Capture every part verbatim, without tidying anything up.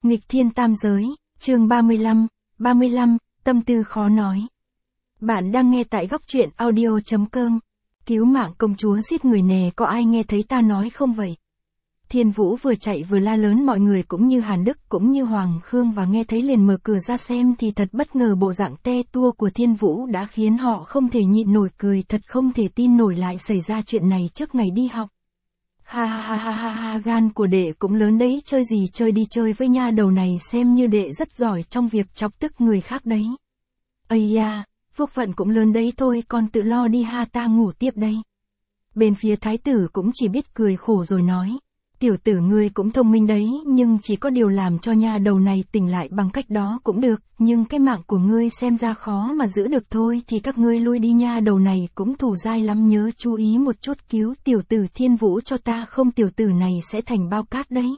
Nghịch thiên tam giới, chương ba mươi lăm, ba mươi lăm, tâm tư khó nói. Bạn đang nghe tại góc truyện audio chấm com. Cứu mạng công chúa giết người nè, có ai nghe thấy ta nói không vậy? Thiên Vũ vừa chạy vừa la lớn, mọi người cũng như Hàn Đức cũng như Hoàng Khương và nghe thấy liền mở cửa ra xem thì thật bất ngờ, bộ dạng te tua của Thiên Vũ đã khiến họ không thể nhịn nổi cười, thật không thể tin nổi lại xảy ra chuyện này trước ngày đi học. Ha ha ha ha ha ha, gan của đệ cũng lớn đấy, chơi gì chơi, đi chơi với nha đầu này xem như đệ rất giỏi trong việc chọc tức người khác đấy. Ây da, phúc phận cũng lớn đấy, thôi con tự lo đi ha, ta ngủ tiếp đây. Bên phía thái tử cũng chỉ biết cười khổ rồi nói, tiểu tử ngươi cũng thông minh đấy, nhưng chỉ có điều làm cho nha đầu này tỉnh lại bằng cách đó cũng được, nhưng cái mạng của ngươi xem ra khó mà giữ được thôi, thì các ngươi lui đi, nha đầu này cũng thủ dai lắm, nhớ chú ý một chút, cứu tiểu tử Thiên Vũ cho ta, không tiểu tử này sẽ thành bao cát đấy.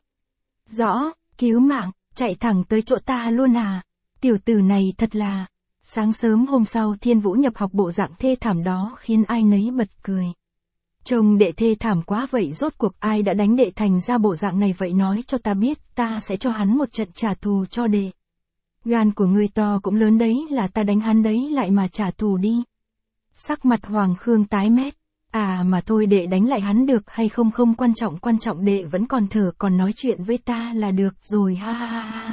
Rõ, cứu mạng, chạy thẳng tới chỗ ta luôn à, tiểu tử này thật là... Sáng sớm hôm sau Thiên Vũ nhập học, bộ dạng thê thảm đó khiến ai nấy bật cười. Trông đệ thê thảm quá vậy, rốt cuộc ai đã đánh đệ thành ra bộ dạng này vậy, nói cho ta biết, ta sẽ cho hắn một trận trả thù cho đệ. Gan của ngươi to cũng lớn đấy, là ta đánh hắn đấy lại mà trả thù đi. Sắc mặt Hoàng Khương tái mét, à mà thôi, đệ đánh lại hắn được hay không không quan trọng, quan trọng đệ vẫn còn thở, còn nói chuyện với ta là được rồi, ha ha ha ha.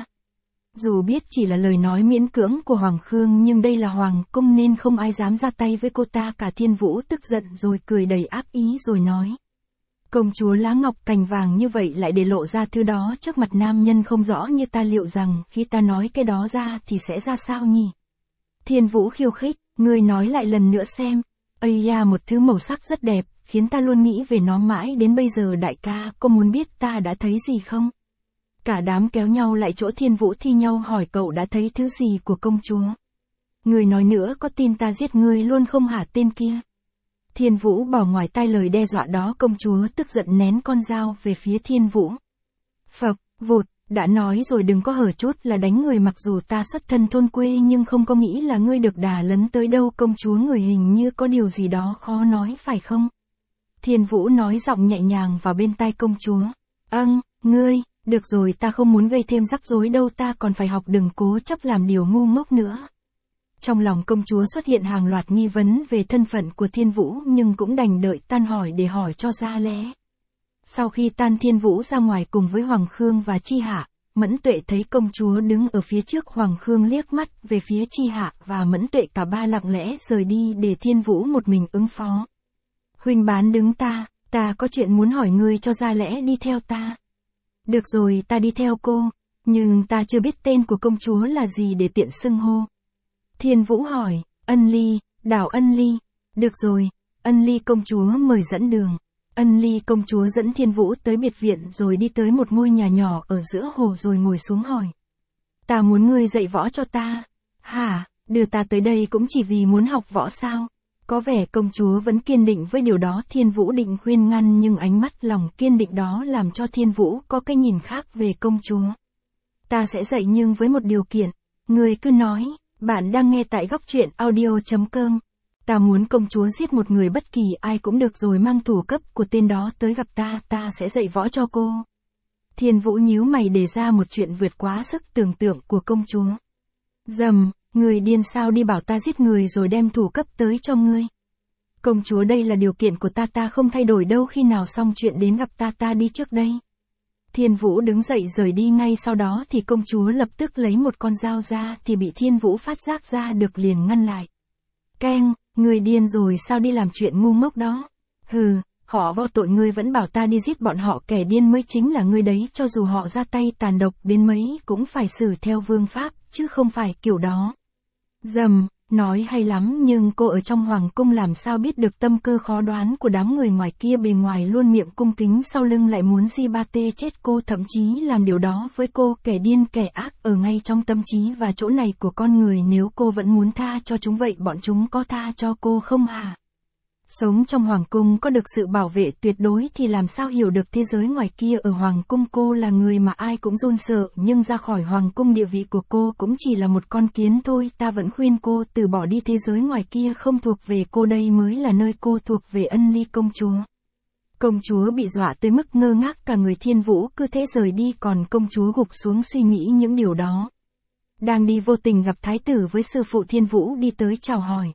Dù biết chỉ là lời nói miễn cưỡng của Hoàng Khương nhưng đây là Hoàng cung nên không ai dám ra tay với cô ta cả. Thiên Vũ tức giận rồi cười đầy ác ý rồi nói. Công chúa lá ngọc cành vàng như vậy lại để lộ ra thứ đó trước mặt nam nhân không rõ như ta, liệu rằng khi ta nói cái đó ra thì sẽ ra sao nhỉ? Thiên Vũ khiêu khích, ngươi nói lại lần nữa xem. Ây da, một thứ màu sắc rất đẹp, khiến ta luôn nghĩ về nó mãi đến bây giờ. Đại ca, có muốn biết ta đã thấy gì không? Cả đám kéo nhau lại chỗ Thiên Vũ thi nhau hỏi, cậu đã thấy thứ gì của công chúa? Người nói nữa, có tin ta giết ngươi luôn không hả tên kia? Thiên Vũ bỏ ngoài tai lời đe dọa đó. Công chúa tức giận nén con dao về phía Thiên Vũ. Phập, vụt, đã nói rồi đừng có hở chút là đánh người, mặc dù ta xuất thân thôn quê nhưng không có nghĩ là ngươi được đà lấn tới đâu. Công chúa, người hình như có điều gì đó khó nói phải không? Thiên Vũ nói giọng nhẹ nhàng vào bên tai công chúa. Âng, ngươi... Được rồi, ta không muốn gây thêm rắc rối đâu, ta còn phải học, đừng cố chấp làm điều ngu ngốc nữa. Trong lòng công chúa xuất hiện hàng loạt nghi vấn về thân phận của Thiên Vũ nhưng cũng đành đợi tan hỏi để hỏi cho ra lẽ. Sau khi tan, Thiên Vũ ra ngoài cùng với Hoàng Khương và Chi Hạ. Mẫn Tuệ thấy công chúa đứng ở phía trước, Hoàng Khương liếc mắt về phía Chi Hạ và Mẫn Tuệ, cả ba lặng lẽ rời đi để Thiên Vũ một mình ứng phó. Huynh bán đứng ta, ta có chuyện muốn hỏi ngươi cho ra lẽ, đi theo ta. Được rồi, ta đi theo cô, nhưng ta chưa biết tên của công chúa là gì để tiện xưng hô. Thiên Vũ hỏi, Ân Ly, đảo Ân Ly. Được rồi, Ân Ly công chúa mời dẫn đường. Ân Ly công chúa dẫn Thiên Vũ tới biệt viện rồi đi tới một ngôi nhà nhỏ ở giữa hồ rồi ngồi xuống hỏi. Ta muốn ngươi dạy võ cho ta. Hả, đưa ta tới đây cũng chỉ vì muốn học võ sao? Có vẻ công chúa vẫn kiên định với điều đó. Thiên Vũ định khuyên ngăn nhưng ánh mắt lòng kiên định đó làm cho Thiên Vũ có cái nhìn khác về công chúa. Ta sẽ dạy nhưng với một điều kiện. Người cứ nói. Bạn đang nghe tại góc truyện audio chấm com. Ta muốn công chúa giết một người bất kỳ ai cũng được rồi mang thủ cấp của tên đó tới gặp ta, ta sẽ dạy võ cho cô. Thiên Vũ nhíu mày đề ra một chuyện vượt quá sức tưởng tượng của công chúa. Dầm. Người điên sao, đi bảo ta giết người rồi đem thủ cấp tới cho ngươi. Công chúa, đây là điều kiện của ta, ta không thay đổi đâu, khi nào xong chuyện đến gặp ta, ta đi trước đây. Thiên Vũ đứng dậy rời đi, ngay sau đó thì công chúa lập tức lấy một con dao ra thì bị Thiên Vũ phát giác ra được liền ngăn lại. Keng, người điên rồi sao, đi làm chuyện ngu ngốc đó. Hừ, họ vô tội, ngươi vẫn bảo ta đi giết bọn họ, kẻ điên mới chính là ngươi đấy, cho dù họ ra tay tàn độc đến mấy cũng phải xử theo vương pháp, chứ không phải kiểu đó. Dầm, nói hay lắm nhưng cô ở trong hoàng cung làm sao biết được tâm cơ khó đoán của đám người ngoài kia, bề ngoài luôn miệng cung kính, sau lưng lại muốn di ba tê chết cô, thậm chí làm điều đó với cô. Kẻ điên kẻ ác ở ngay trong tâm trí và chỗ này của con người, nếu cô vẫn muốn tha cho chúng vậy bọn chúng có tha cho cô không hả? Sống trong hoàng cung có được sự bảo vệ tuyệt đối thì làm sao hiểu được thế giới ngoài kia. Ở hoàng cung cô là người mà ai cũng run sợ, nhưng ra khỏi hoàng cung địa vị của cô cũng chỉ là một con kiến thôi. Ta vẫn khuyên cô từ bỏ đi, thế giới ngoài kia không thuộc về cô, đây mới là nơi cô thuộc về. Ân Ly công chúa. Công chúa bị dọa tới mức ngơ ngác cả người. Thiên Vũ cứ thế rời đi, còn công chúa gục xuống suy nghĩ những điều đó. Đang đi vô tình gặp thái tử với sư phụ. Thiên Vũ đi tới chào hỏi.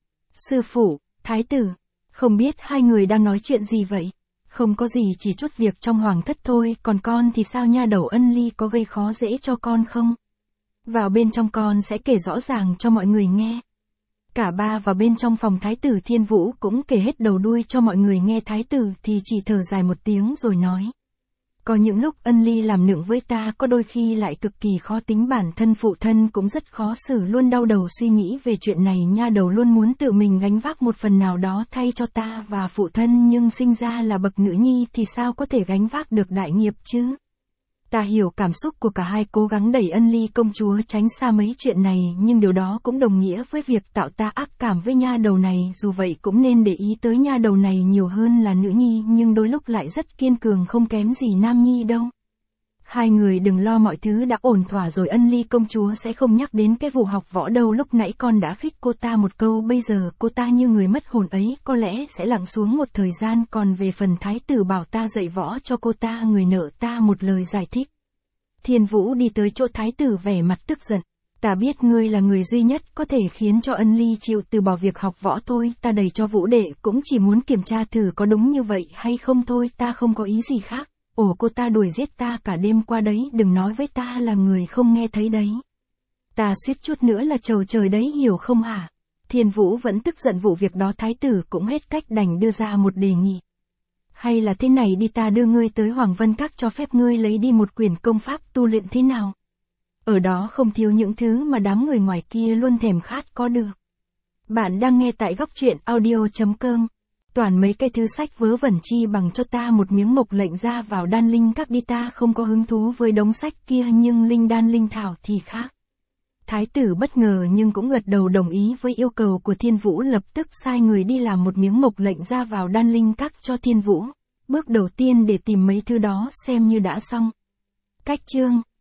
Sư phụ, thái tử, không biết hai người đang nói chuyện gì vậy? Không có gì, chỉ chút việc trong hoàng thất thôi, còn con thì sao nha đầu Ân Ly có gây khó dễ cho con không? Vào bên trong con sẽ kể rõ ràng cho mọi người nghe. Cả ba vào bên trong phòng thái tử. Thiên Vũ cũng kể hết đầu đuôi cho mọi người nghe. Thái tử thì chỉ thở dài một tiếng rồi nói. Có những lúc Ân Ly làm nựng với ta, có đôi khi lại cực kỳ khó tính. Bản thân phụ thân cũng rất khó xử, luôn đau đầu suy nghĩ về chuyện này. Nha đầu luôn muốn tự mình gánh vác một phần nào đó thay cho ta và phụ thân, nhưng sinh ra là bậc nữ nhi thì sao có thể gánh vác được đại nghiệp chứ? Ta hiểu cảm xúc của cả hai, cố gắng đẩy Ân Ly công chúa tránh xa mấy chuyện này, nhưng điều đó cũng đồng nghĩa với việc tạo ta ác cảm với nha đầu này. Dù vậy cũng nên để ý tới nha đầu này nhiều hơn là nữ nhi, nhưng đôi lúc lại rất kiên cường, không kém gì nam nhi đâu. Hai người đừng lo, mọi thứ đã ổn thỏa rồi. Ân Ly công chúa sẽ không nhắc đến cái vụ học võ đâu. Lúc nãy con đã khích cô ta một câu, bây giờ cô ta như người mất hồn ấy, có lẽ sẽ lặng xuống một thời gian. Còn về phần thái tử bảo ta dạy võ cho cô ta, người nợ ta một lời giải thích. Thiên Vũ đi tới chỗ thái tử vẻ mặt tức giận. Ta biết ngươi là người duy nhất có thể khiến cho Ân Ly chịu từ bỏ việc học võ thôi. Ta đẩy cho Vũ đệ cũng chỉ muốn kiểm tra thử có đúng như vậy hay không thôi, ta không có ý gì khác. Ồ, cô ta đuổi giết ta cả đêm qua đấy, đừng nói với ta là người không nghe thấy đấy. Ta suýt chút nữa là trầu trời đấy, hiểu không hả? Thiên Vũ vẫn tức giận vụ việc đó. Thái tử cũng hết cách đành đưa ra một đề nghị. Hay là thế này đi, ta đưa ngươi tới Hoàng Vân Các, cho phép ngươi lấy đi một quyển công pháp tu luyện thế nào? Ở đó không thiếu những thứ mà đám người ngoài kia luôn thèm khát có được. Bạn đang nghe tại góc truyện audio chấm com. Toàn mấy cái thứ sách vớ vẩn, chi bằng cho ta một miếng mộc lệnh ra vào Đan Linh Các đi, ta không có hứng thú với đống sách kia, nhưng linh đan linh thảo thì khác. Thái tử bất ngờ nhưng cũng gật đầu đồng ý với yêu cầu của Thiên Vũ, lập tức sai người đi làm một miếng mộc lệnh ra vào Đan Linh Các cho Thiên Vũ. Bước đầu tiên để tìm mấy thứ đó xem như đã xong. Cách chương